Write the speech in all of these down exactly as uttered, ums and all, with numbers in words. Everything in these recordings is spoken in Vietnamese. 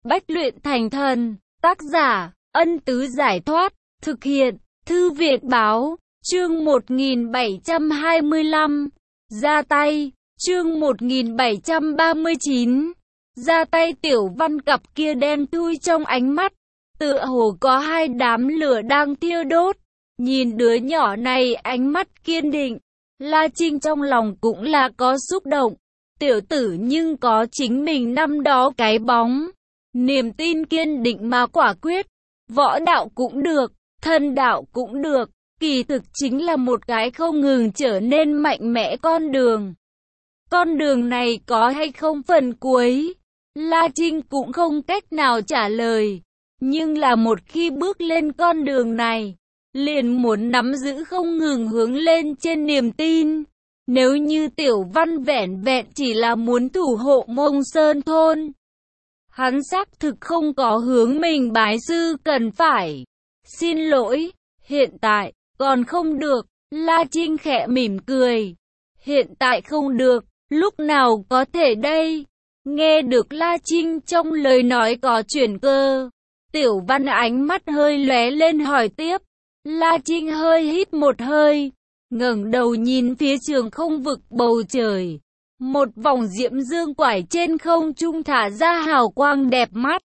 Bách luyện thành thần. Tác giả, Ân Tứ Giải Thoát. Thực hiện, Thư viện Báo. Chương một nghìn bảy trăm hai mươi lăm. Ra tay. Chương một nghìn bảy trăm ba mươi chín. Ra tay. Tiểu Văn cặp kia đen thui trong ánh mắt, tựa hồ có hai đám lửa đang thiêu đốt. Nhìn đứa nhỏ này ánh mắt kiên định, La Trinh trong lòng cũng là có xúc động. Tiểu tử nhưng có chính mình năm đó cái bóng, niềm tin kiên định mà quả quyết. Võ đạo cũng được, thân đạo cũng được, kỳ thực chính là một cái không ngừng trở nên mạnh mẽ con đường. Con đường này có hay không phần cuối, La Trinh cũng không cách nào trả lời. Nhưng là một khi bước lên con đường này, liền muốn nắm giữ không ngừng hướng lên trên niềm tin. Nếu như Tiểu Văn vẻn vẹn chỉ là muốn thủ hộ Mông Sơn thôn, hắn xác thực không có hướng mình bái sư cần phải. Xin lỗi, hiện tại còn không được. La Trinh khẽ mỉm cười. Hiện tại không được, lúc nào có thể đây? Nghe được La Trinh trong lời nói có chuyển cơ, Tiểu Văn ánh mắt hơi lóe lên hỏi tiếp. La Trinh hơi hít một hơi, ngẩng đầu nhìn phía trường không vực bầu trời. Một vòng diễm dương quải trên không trung thả ra hào quang đẹp mắt.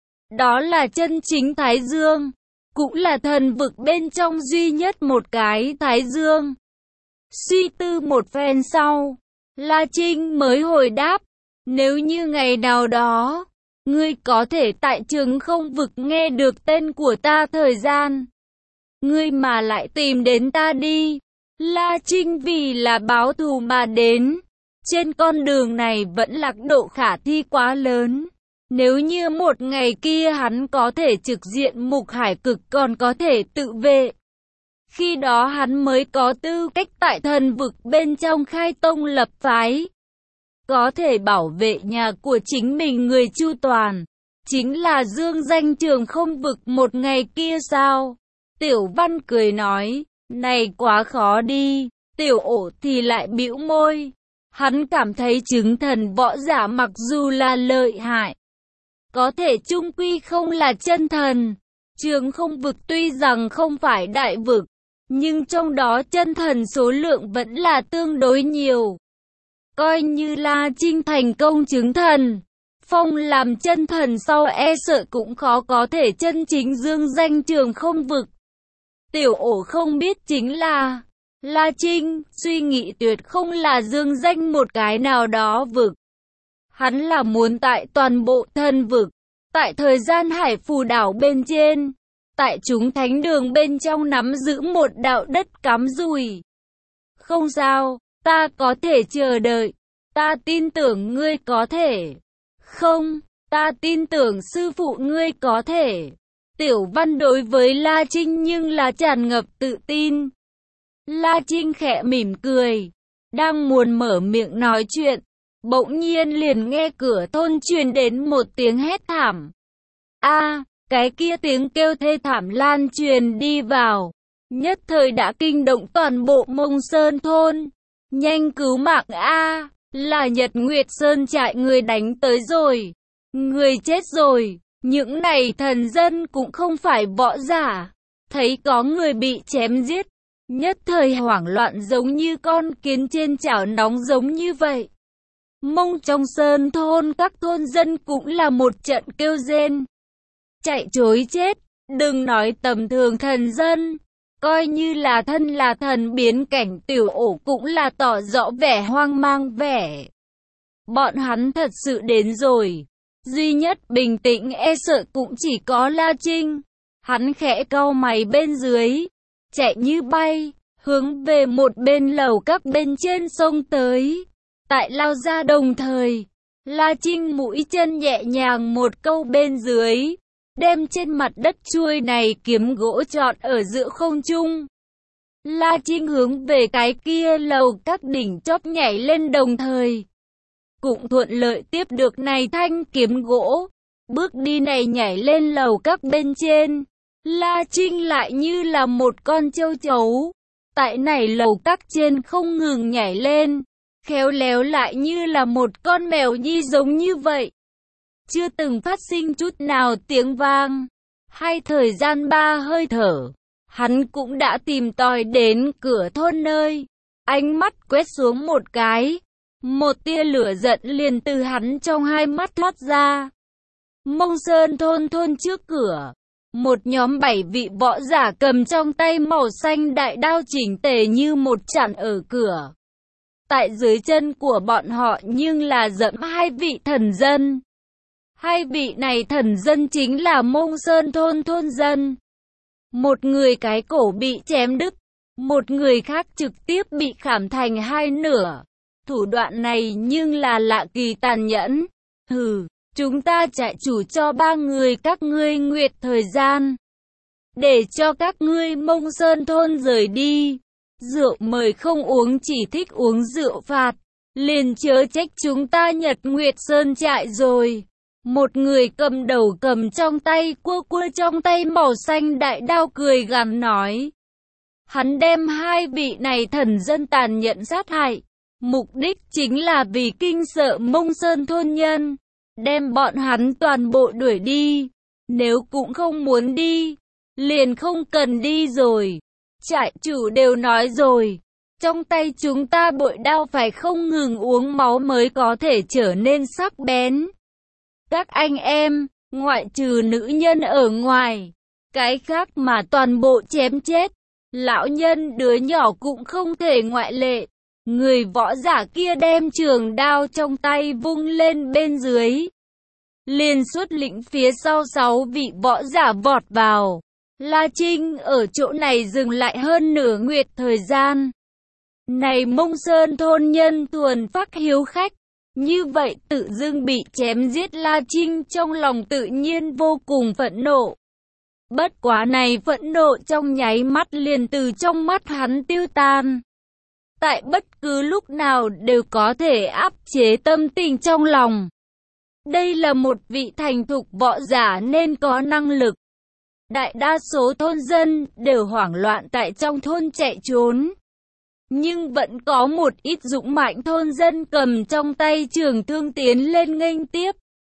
Đó là chân chính Thái Dương, cũng là thần vực bên trong duy nhất một cái Thái Dương. Suy tư một phen sau, La Trinh mới hồi đáp. Nếu như ngày nào đó, ngươi có thể tại trường không vực nghe được tên của ta thời gian, ngươi mà lại tìm đến ta đi. La Trinh vì là báo thù mà đến. Trên con đường này vẫn lạc độ khả thi quá lớn. Nếu như một ngày kia hắn có thể trực diện Mục Hải Cực còn có thể tự vệ, khi đó hắn mới có tư cách tại thần vực bên trong khai tông lập phái, có thể bảo vệ nhà của chính mình người chu toàn. Chính là dương danh trường không vực một ngày kia sao? Tiểu Văn cười nói, này quá khó đi. Tiểu Ổ thì lại bĩu môi. Hắn cảm thấy chứng thần võ giả mặc dù là lợi hại, có thể chung quy không là chân thần. Trường không vực tuy rằng không phải đại vực, nhưng trong đó chân thần số lượng vẫn là tương đối nhiều. Coi như La Trinh thành công chứng thần, phong làm chân thần sau e sợ cũng khó có thể chân chính dương danh trường không vực. Tiểu Ổ không biết chính là, La Trinh suy nghĩ tuyệt không là dương danh một cái nào đó vực. Hắn là muốn tại toàn bộ thần vực, tại thời gian hải phù đảo bên trên, tại chúng thánh đường bên trong nắm giữ một đạo đất cắm rùi. Không sao, ta có thể chờ đợi. Ta tin tưởng ngươi có thể. Không, ta tin tưởng sư phụ ngươi có thể. Tiểu Văn đối với La Trinh nhưng là tràn ngập tự tin. La Trinh khẽ mỉm cười, đang muốn mở miệng nói chuyện, bỗng nhiên liền nghe cửa thôn truyền đến một tiếng hét thảm. A, cái kia tiếng kêu thê thảm lan truyền đi vào, nhất thời đã kinh động toàn bộ Mông Sơn thôn. Nhanh cứu mạng a, là Nhật Nguyệt Sơn trại người đánh tới rồi. Người chết rồi. Những này thần dân cũng không phải võ giả, thấy có người bị chém giết, nhất thời hoảng loạn giống như con kiến trên chảo nóng giống như vậy. Mông trong sơn thôn các thôn dân cũng là một trận kêu rên, chạy trối chết. Đừng nói tầm thường thần dân, coi như là thân là thần biến cảnh Tiểu Ổ cũng là tỏ rõ vẻ hoang mang vẻ. Bọn hắn thật sự đến rồi. Duy nhất bình tĩnh e sợ cũng chỉ có La Trinh. Hắn khẽ cau mày bên dưới, chạy như bay, hướng về một bên lầu các bên trên sông tới. Tại lao ra đồng thời, La Trinh mũi chân nhẹ nhàng một câu bên dưới, đem trên mặt đất chuôi này kiếm gỗ trọn ở giữa không trung. La Trinh hướng về cái kia lầu các đỉnh chóp nhảy lên đồng thời, cũng thuận lợi tiếp được này thanh kiếm gỗ. Bước đi này nhảy lên lầu các bên trên, La Trinh lại như là một con châu chấu, tại này lầu các trên không ngừng nhảy lên, khéo léo lại như là một con mèo nhi giống như vậy. chưa từng phát sinh chút nào tiếng vang, hay thời gian ba hơi thở. Hắn cũng đã tìm tòi đến cửa thôn nơi. Ánh mắt quét xuống một cái. Một tia lửa giận liền từ hắn trong hai mắt thoát ra. Mông Sơn thôn thôn trước cửa. Một nhóm bảy vị võ giả cầm trong tay màu xanh đại đao chỉnh tề như một chặn ở cửa. Tại dưới chân của bọn họ nhưng là dẫm hai vị thần dân. Hai vị này thần dân chính là Mông Sơn thôn thôn dân. Một người cái cổ bị chém đứt, một người khác trực tiếp bị khảm thành hai nửa. Thủ đoạn này nhưng là lạ kỳ tàn nhẫn. Hừ, chúng ta trại chủ cho ba người các ngươi nguyệt thời gian, để cho các ngươi Mông Sơn thôn rời đi. Rượu mời không uống, chỉ thích uống rượu phạt. Liền chớ trách chúng ta Nhật Nguyệt Sơn trại rồi. Một người cầm đầu cầm trong tay cua cua trong tay màu xanh đại đao cười gằn nói. Hắn đem hai vị này thần dân tàn nhẫn sát hại. Mục đích chính là vì kinh sợ Mông Sơn thôn nhân. Đem bọn hắn toàn bộ đuổi đi. Nếu cũng không muốn đi, liền không cần đi rồi. Trại chủ đều nói rồi. Trong tay chúng ta bội đao phải không ngừng uống máu mới có thể trở nên sắc bén. Các anh em, ngoại trừ nữ nhân ở ngoài, cái khác mà toàn bộ chém chết. Lão nhân đứa nhỏ cũng không thể ngoại lệ. Người võ giả kia đem trường đao trong tay vung lên bên dưới. Liền xuất lĩnh phía sau sáu vị võ giả vọt vào. La Trinh ở chỗ này dừng lại hơn nửa nguyệt thời gian. Này Mông Sơn thôn nhân thuần phát hiếu khách. Như vậy tự dưng bị chém giết, La Trinh trong lòng tự nhiên vô cùng phẫn nộ. Bất quá này phẫn nộ trong nháy mắt liền từ trong mắt hắn tiêu tan. Tại bất cứ lúc nào đều có thể áp chế tâm tình trong lòng. Đây là một vị thành thục võ giả nên có năng lực. Đại đa số thôn dân đều hoảng loạn tại trong thôn chạy trốn. Nhưng vẫn có một ít dũng mạnh thôn dân cầm trong tay trường thương tiến lên nghênh tiếp.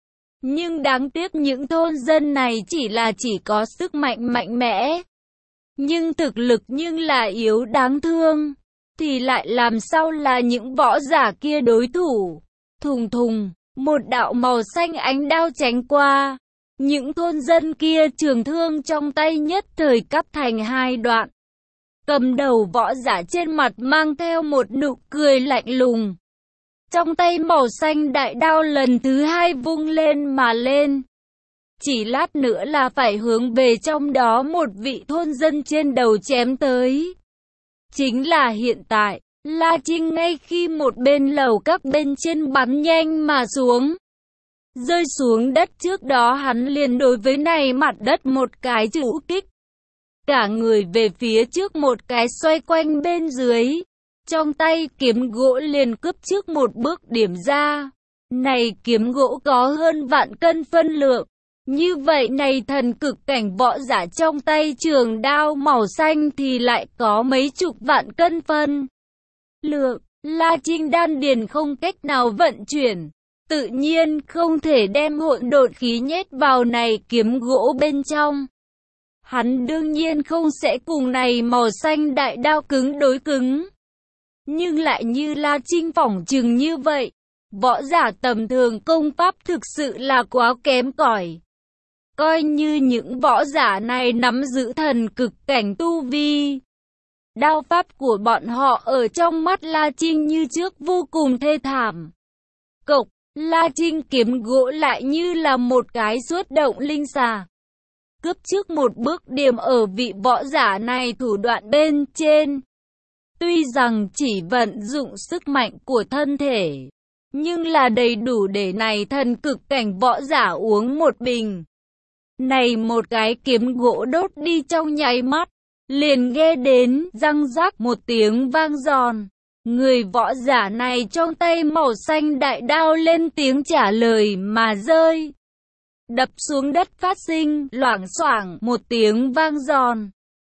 Nhưng đáng tiếc những thôn dân này chỉ là chỉ có sức mạnh mạnh mẽ. Nhưng thực lực nhưng là yếu đáng thương. Thì lại làm sao là những võ giả kia đối thủ. Thùng thùng, một đạo màu xanh ánh đao tránh qua. Những thôn dân kia trường thương trong tay nhất thời cắt thành hai đoạn. Cầm đầu võ giả trên mặt mang theo một nụ cười lạnh lùng. Trong tay màu xanh đại đao lần thứ hai vung lên mà lên. Chỉ lát nữa là phải hướng về trong đó một vị thôn dân trên đầu chém tới. Chính là hiện tại, La Trinh ngay khi một bên lầu các bên trên bắn nhanh mà xuống. Rơi xuống đất trước đó hắn liền đối với này mặt đất một cái chữ kích. Cả người về phía trước một cái xoay quanh bên dưới. Trong tay kiếm gỗ liền cướp trước một bước điểm ra. Này kiếm gỗ có hơn vạn cân phân lượng. Như vậy này thần cực cảnh võ giả trong tay trường đao màu xanh thì lại có mấy chục vạn cân phân lượng. La Trinh đan điền không cách nào vận chuyển. Tự nhiên không thể đem hỗn độn khí nhét vào này kiếm gỗ bên trong. Hắn đương nhiên không sẽ cùng này màu xanh đại đao cứng đối cứng. Nhưng lại như La Trinh phỏng chừng như vậy, võ giả tầm thường công pháp thực sự là quá kém cỏi. Coi như những võ giả này nắm giữ thần cực cảnh tu vi. Đao pháp của bọn họ ở trong mắt La Trinh như trước vô cùng thê thảm. Cộc, La Trinh kiếm gỗ lại như là một cái xuất động linh xà. Cướp trước một bước điểm ở vị võ giả này thủ đoạn bên trên. Tuy rằng chỉ vận dụng sức mạnh của thân thể, nhưng là đầy đủ để này thần cực cảnh võ giả uống một bình. Này một cái kiếm gỗ đốt đi trong nháy mắt, liền nghe đến răng rác một tiếng vang giòn. Người võ giả này trong tay màu xanh đại đao lên tiếng trả lời mà rơi. Đập xuống đất phát sinh loảng xoảng một tiếng vang giòn.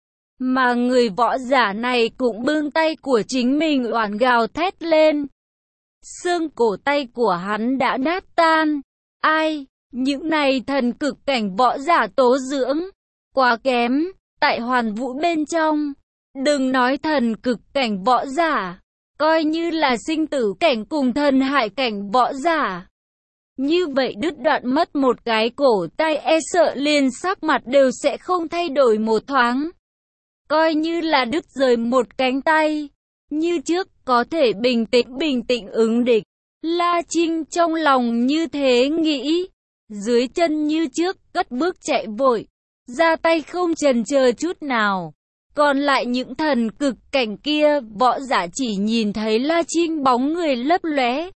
Mà người võ giả này cũng bưng tay của chính mình oản gào thét lên. Xương cổ tay của hắn đã nát tan. Ai? Những này thần cực cảnh võ giả tố dưỡng quá kém, tại hoàn vũ bên trong, đừng nói thần cực cảnh võ giả, coi như là sinh tử cảnh cùng thần hải cảnh võ giả. Như vậy đứt đoạn mất một cái cổ tay e sợ liền sắc mặt đều sẽ không thay đổi một thoáng. Coi như là đứt rời một cánh tay, như trước có thể bình tĩnh bình tĩnh ứng địch. La Trinh trong lòng như thế nghĩ, dưới chân như trước cất bước chạy vội, ra tay không chần chờ chút nào. Còn lại những thần cực cảnh kia, võ giả chỉ nhìn thấy La Trinh bóng người lấp lóe,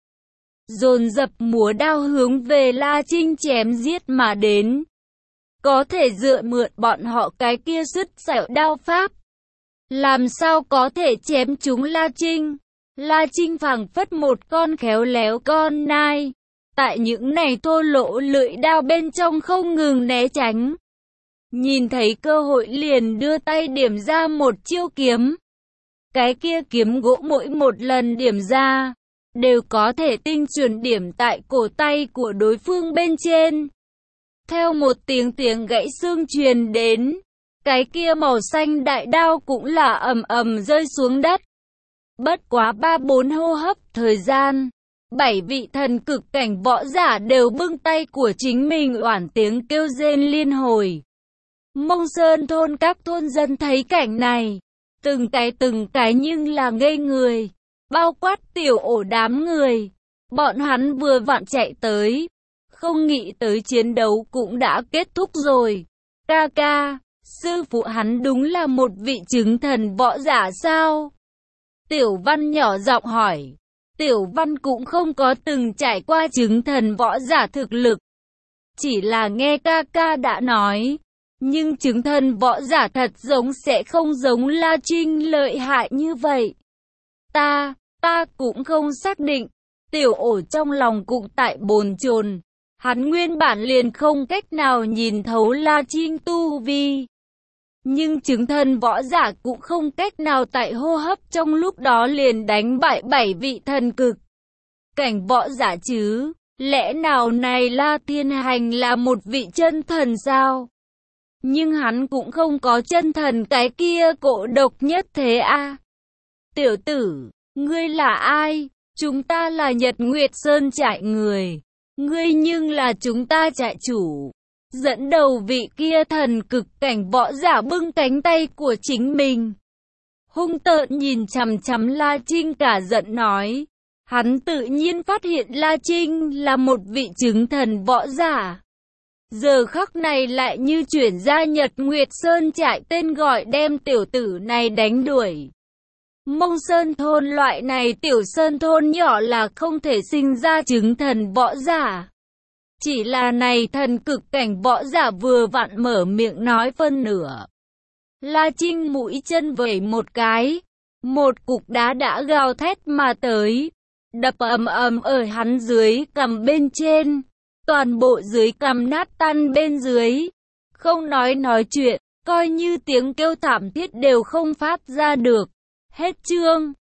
dồn dập múa đao hướng về La Trinh chém giết mà đến. Có thể dựa mượn bọn họ cái kia sứt sẹo đao pháp, làm sao có thể chém chúng La Trinh. La Trinh phảng phất một con khéo léo con nai, tại những này thô lỗ lưỡi đao bên trong không ngừng né tránh. Nhìn thấy cơ hội liền đưa tay điểm ra một chiêu kiếm. Cái kia kiếm gỗ mỗi một lần điểm ra, đều có thể tinh chuẩn điểm tại cổ tay của đối phương bên trên. Theo một tiếng tiếng gãy xương truyền đến, cái kia màu xanh đại đao cũng là ầm ầm rơi xuống đất. Bất quá ba bốn hô hấp thời gian, bảy vị thần cực cảnh võ giả đều bưng tay của chính mình oản tiếng kêu rên liên hồi. Mông Sơn thôn các thôn dân thấy cảnh này, từng cái từng cái nhưng là ngây người, bao quát tiểu ổ đám người. Bọn hắn vừa vặn chạy tới, không nghĩ tới chiến đấu cũng đã kết thúc rồi. Ca ca, sư phụ hắn đúng là một vị chứng thần võ giả sao? Tiểu Văn nhỏ giọng hỏi. Tiểu Văn cũng không có từng trải qua chứng thần võ giả thực lực, chỉ là nghe ca ca đã nói. Nhưng chứng thần võ giả thật giống sẽ không giống La Trinh lợi hại như vậy. Ta, ta cũng không xác định. Tiểu ổ trong lòng cũng tại bồn chồn. Hắn nguyên bản liền không cách nào nhìn thấu La Trinh tu vi. Nhưng chứng thần võ giả cũng không cách nào tại hô hấp trong lúc đó liền đánh bại bảy vị thần cực cảnh võ giả chứ. Lẽ nào này La Thiên Hành là một vị chân thần sao? Nhưng hắn cũng không có chân thần cái kia cổ độc nhất thế a. À? Tiểu tử, ngươi là ai? Chúng ta là Nhật Nguyệt Sơn trại người. Ngươi nhưng là chúng ta trại chủ. Dẫn đầu vị kia thần cực cảnh võ giả bưng cánh tay của chính mình, hung tợn nhìn chằm chằm La Trinh cả giận nói. Hắn tự nhiên phát hiện La Trinh là một vị chứng thần võ giả. Giờ khắc này lại như chuyển ra Nhật Nguyệt Sơn trại tên gọi đem tiểu tử này đánh đuổi. Mông Sơn thôn loại này tiểu sơn thôn nhỏ là không thể sinh ra chứng thần võ giả. Chỉ là này thần cực cảnh võ giả vừa vặn mở miệng nói phân nửa. La Trinh mũi chân vẩy một cái, một cục đá đã gào thét mà tới, đập ầm ầm ở hắn dưới cằm bên trên, toàn bộ dưới cằm nát tan bên dưới, không nói nói chuyện, coi như tiếng kêu thảm thiết đều không phát ra được. Hết chương.